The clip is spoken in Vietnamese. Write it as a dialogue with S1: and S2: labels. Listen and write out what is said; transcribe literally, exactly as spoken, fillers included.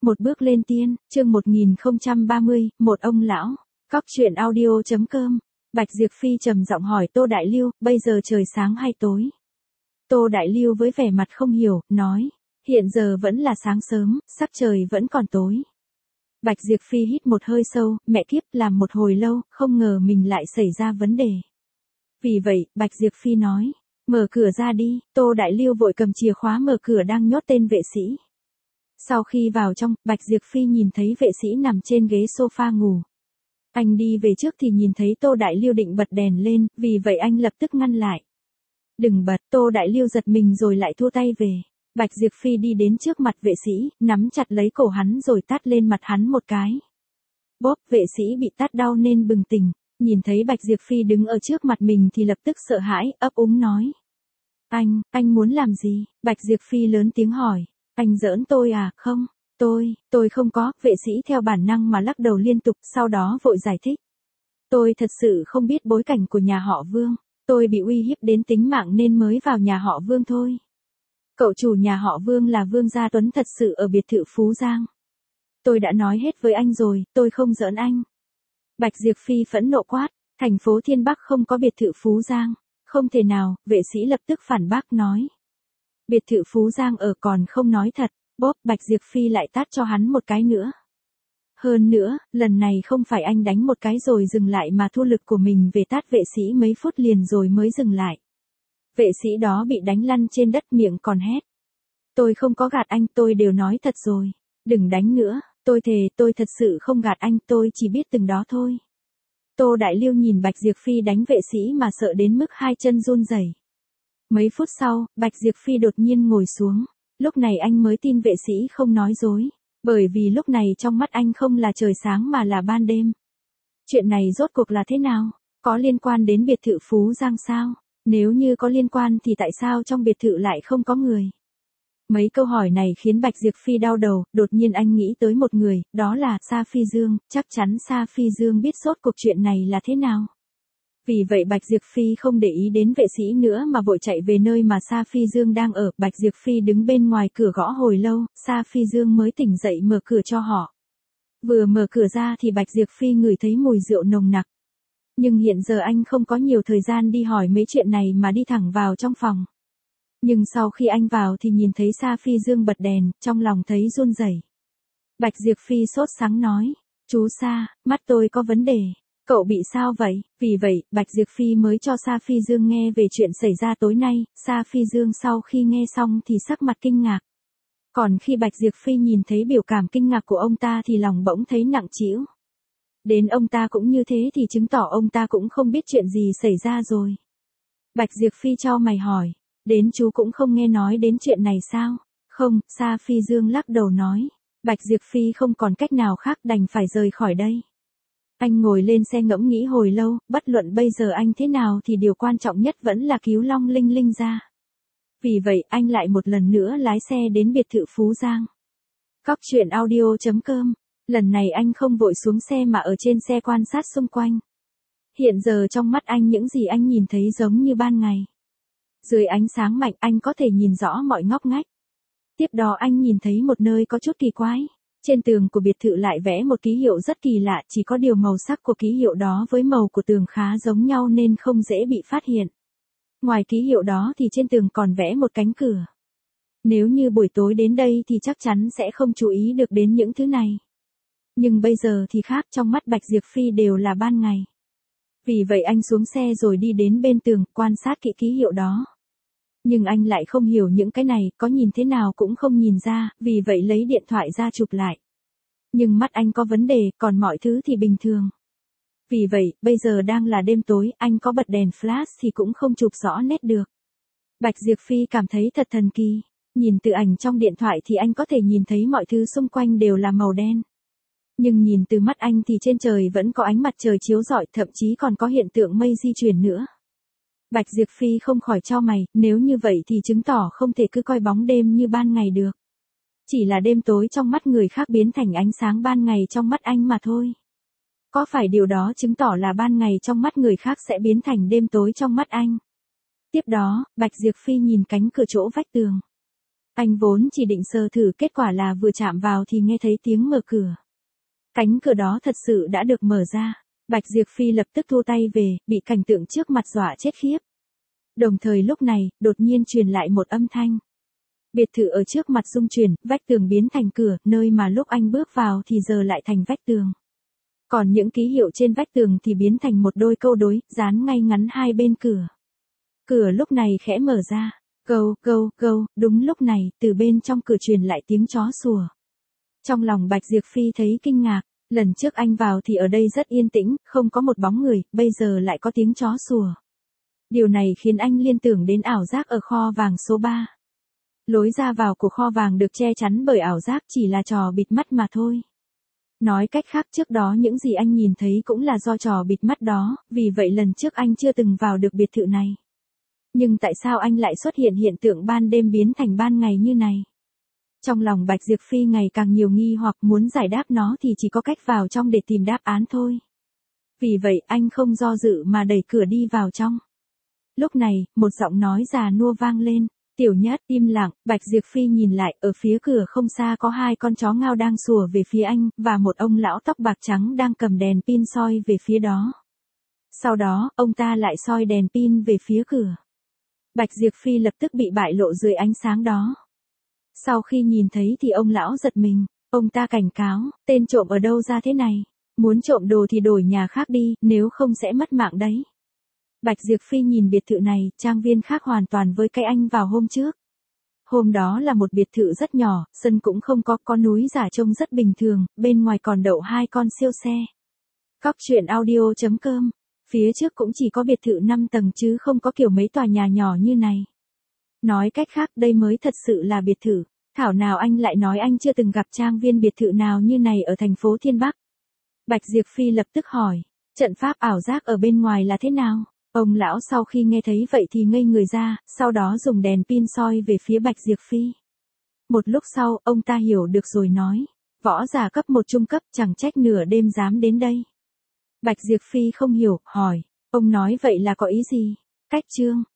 S1: Một bước lên tiên, chương một nghìn không trăm ba mươi, một ông lão. Cóc truyện audio chấm com. Bạch Diệp Phi trầm giọng hỏi Tô Đại Lưu, bây giờ trời sáng hay tối? Tô Đại Lưu với vẻ mặt không hiểu, nói, hiện giờ vẫn là sáng sớm, sắc trời vẫn còn tối. Bạch Diệp Phi hít một hơi sâu, mẹ kiếp, làm một hồi lâu, không ngờ mình lại xảy ra vấn đề. Vì vậy, Bạch Diệp Phi nói, mở cửa ra đi. Tô Đại Lưu vội cầm chìa khóa mở cửa đang nhốt tên vệ sĩ. Sau khi vào trong, Bạch Diệp Phi nhìn thấy vệ sĩ nằm trên ghế sofa ngủ. Anh đi về trước thì nhìn thấy Tô Đại Lưu định bật đèn lên, vì vậy anh lập tức ngăn lại. Đừng bật. Tô Đại Lưu giật mình rồi lại thua tay về. Bạch Diệp Phi đi đến trước mặt vệ sĩ, nắm chặt lấy cổ hắn rồi tát lên mặt hắn một cái. Bốp, vệ sĩ bị tát đau nên bừng tỉnh, nhìn thấy Bạch Diệp Phi đứng ở trước mặt mình thì lập tức sợ hãi, ấp úng nói. Anh, anh muốn làm gì? Bạch Diệp Phi lớn tiếng hỏi. Anh giỡn tôi à? Không, tôi, tôi không có. Vệ sĩ theo bản năng mà lắc đầu liên tục, sau đó vội giải thích. Tôi thật sự không biết bối cảnh của nhà họ Vương, tôi bị uy hiếp đến tính mạng nên mới vào nhà họ Vương thôi. Cậu chủ nhà họ Vương là Vương Gia Tuấn thật sự ở biệt thự Phú Giang. Tôi đã nói hết với anh rồi, tôi không giỡn anh. Bạch Diệp Phi phẫn nộ quát, thành phố Thiên Bắc không có biệt thự Phú Giang. Không thể nào. Vệ sĩ lập tức phản bác nói. Biệt thự Phú Giang ở còn không nói thật. Bóp, Bạch Diệp Phi lại tát cho hắn một cái nữa. Hơn nữa, lần này không phải anh đánh một cái rồi dừng lại mà thu lực của mình về tát vệ sĩ mấy phút liền rồi mới dừng lại. Vệ sĩ đó bị đánh lăn trên đất, miệng còn hét. Tôi không có gạt anh, tôi đều nói thật rồi. Đừng đánh nữa, tôi thề tôi thật sự không gạt anh, tôi chỉ biết từng đó thôi. Tô Đại Lưu nhìn Bạch Diệp Phi đánh vệ sĩ mà sợ đến mức hai chân run rẩy. Mấy phút sau, Bạch Diệp Phi đột nhiên ngồi xuống. Lúc này anh mới tin vệ sĩ không nói dối. Bởi vì lúc này trong mắt anh không là trời sáng mà là ban đêm. Chuyện này rốt cuộc là thế nào? Có liên quan đến biệt thự Phú Giang sao? Nếu như có liên quan thì tại sao trong biệt thự lại không có người? Mấy câu hỏi này khiến Bạch Diệp Phi đau đầu, đột nhiên anh nghĩ tới một người, đó là Sa Phi Dương, chắc chắn Sa Phi Dương biết rốt cuộc chuyện này là thế nào. Vì vậy Bạch Diệp Phi không để ý đến vệ sĩ nữa mà vội chạy về nơi mà Sa Phi Dương đang ở. Bạch Diệp Phi đứng bên ngoài cửa gõ hồi lâu, Sa Phi Dương mới tỉnh dậy mở cửa cho họ. Vừa mở cửa ra thì Bạch Diệp Phi ngửi thấy mùi rượu nồng nặc. Nhưng hiện giờ anh không có nhiều thời gian đi hỏi mấy chuyện này mà đi thẳng vào trong phòng. Nhưng sau khi anh vào thì nhìn thấy Sa Phi Dương bật đèn, trong lòng thấy run rẩy. Bạch Diệp Phi sốt sắng nói, chú Sa, mắt tôi có vấn đề. Cậu bị sao vậy? Vì vậy, Bạch Diệp Phi mới cho Sa Phi Dương nghe về chuyện xảy ra tối nay. Sa Phi Dương sau khi nghe xong thì sắc mặt kinh ngạc. Còn khi Bạch Diệp Phi nhìn thấy biểu cảm kinh ngạc của ông ta thì lòng bỗng thấy nặng trĩu. Đến ông ta cũng như thế thì chứng tỏ ông ta cũng không biết chuyện gì xảy ra rồi. Bạch Diệp Phi chau mày hỏi, đến chú cũng không nghe nói đến chuyện này sao? Không, Sa Phi Dương lắc đầu nói. Bạch Diệp Phi không còn cách nào khác đành phải rời khỏi đây. Anh ngồi lên xe ngẫm nghĩ hồi lâu, bất luận bây giờ anh thế nào thì điều quan trọng nhất vẫn là cứu Long Linh Linh ra. Vì vậy anh lại một lần nữa lái xe đến biệt thự Phú Giang. Cóc truyện audio chấm com. Lần này anh không vội xuống xe mà ở trên xe quan sát xung quanh. Hiện giờ trong mắt anh những gì anh nhìn thấy giống như ban ngày. Dưới ánh sáng mạnh anh có thể nhìn rõ mọi ngóc ngách. Tiếp đó anh nhìn thấy một nơi có chút kỳ quái. Trên tường của biệt thự lại vẽ một ký hiệu rất kỳ lạ, chỉ có điều màu sắc của ký hiệu đó với màu của tường khá giống nhau nên không dễ bị phát hiện. Ngoài ký hiệu đó thì trên tường còn vẽ một cánh cửa. Nếu như buổi tối đến đây thì chắc chắn sẽ không chú ý được đến những thứ này. Nhưng bây giờ thì khác, trong mắt Bạch Diệp Phi đều là ban ngày. Vì vậy anh xuống xe rồi đi đến bên tường, quan sát kỹ ký hiệu đó. Nhưng anh lại không hiểu những cái này, có nhìn thế nào cũng không nhìn ra, vì vậy lấy điện thoại ra chụp lại. Nhưng mắt anh có vấn đề, còn mọi thứ thì bình thường. Vì vậy, bây giờ đang là đêm tối, anh có bật đèn flash thì cũng không chụp rõ nét được. Bạch Diệp Phi cảm thấy thật thần kỳ. Nhìn từ ảnh trong điện thoại thì anh có thể nhìn thấy mọi thứ xung quanh đều là màu đen. Nhưng nhìn từ mắt anh thì trên trời vẫn có ánh mặt trời chiếu rọi, thậm chí còn có hiện tượng mây di chuyển nữa. Bạch Diệp Phi không khỏi chau mày, nếu như vậy thì chứng tỏ không thể cứ coi bóng đêm như ban ngày được. Chỉ là đêm tối trong mắt người khác biến thành ánh sáng ban ngày trong mắt anh mà thôi. Có phải điều đó chứng tỏ là ban ngày trong mắt người khác sẽ biến thành đêm tối trong mắt anh? Tiếp đó, Bạch Diệp Phi nhìn cánh cửa chỗ vách tường. Anh vốn chỉ định sờ thử, kết quả là vừa chạm vào thì nghe thấy tiếng mở cửa. Cánh cửa đó thật sự đã được mở ra. Bạch Diệp Phi lập tức thu tay về, bị cảnh tượng trước mặt dọa chết khiếp. Đồng thời lúc này, đột nhiên truyền lại một âm thanh. Biệt thự ở trước mặt rung chuyển, vách tường biến thành cửa, nơi mà lúc anh bước vào thì giờ lại thành vách tường. Còn những ký hiệu trên vách tường thì biến thành một đôi câu đối, dán ngay ngắn hai bên cửa. Cửa lúc này khẽ mở ra. Câu, câu, câu, đúng lúc này, từ bên trong cửa truyền lại tiếng chó sủa. Trong lòng Bạch Diệp Phi thấy kinh ngạc, lần trước anh vào thì ở đây rất yên tĩnh, không có một bóng người, bây giờ lại có tiếng chó sủa. Điều này khiến anh liên tưởng đến ảo giác ở kho vàng số ba. Lối ra vào của kho vàng được che chắn bởi ảo giác, chỉ là trò bịt mắt mà thôi. Nói cách khác, trước đó những gì anh nhìn thấy cũng là do trò bịt mắt đó, vì vậy lần trước anh chưa từng vào được biệt thự này. Nhưng tại sao anh lại xuất hiện hiện tượng ban đêm biến thành ban ngày như này? Trong lòng Bạch Diệp Phi ngày càng nhiều nghi hoặc, muốn giải đáp nó thì chỉ có cách vào trong để tìm đáp án thôi. Vì vậy anh không do dự mà đẩy cửa đi vào trong. Lúc này, một giọng nói già nua vang lên. Tiểu Nhất, im lặng. Bạch Diệp Phi nhìn lại, ở phía cửa không xa có hai con chó ngao đang sủa về phía anh, và một ông lão tóc bạc trắng đang cầm đèn pin soi về phía đó. Sau đó, ông ta lại soi đèn pin về phía cửa. Bạch Diệp Phi lập tức bị bại lộ dưới ánh sáng đó. Sau khi nhìn thấy thì ông lão giật mình, ông ta cảnh cáo, tên trộm ở đâu ra thế này? Muốn trộm đồ thì đổi nhà khác đi, nếu không sẽ mất mạng đấy. Bạch Diệp Phi nhìn biệt thự này, trang viên khác hoàn toàn với cái anh vào hôm trước. Hôm đó là một biệt thự rất nhỏ, sân cũng không có, có núi giả trông rất bình thường, bên ngoài còn đậu hai con siêu xe. Cóc truyện audio chấm com. Phía trước cũng chỉ có biệt thự năm tầng chứ không có kiểu mấy tòa nhà nhỏ như này. Nói cách khác, đây mới thật sự là biệt thự. Thảo nào anh lại nói anh chưa từng gặp trang viên biệt thự nào như này ở thành phố Thiên Bắc. Bạch Diệp Phi lập tức hỏi, trận pháp ảo giác ở bên ngoài là thế nào? Ông lão sau khi nghe thấy vậy thì ngây người ra, sau đó dùng đèn pin soi về phía Bạch Diệp Phi. Một lúc sau, ông ta hiểu được rồi nói, võ giả cấp một trung cấp, chẳng trách nửa đêm dám đến đây. Bạch Diệp Phi không hiểu, hỏi, ông nói vậy là có ý gì? Cách chương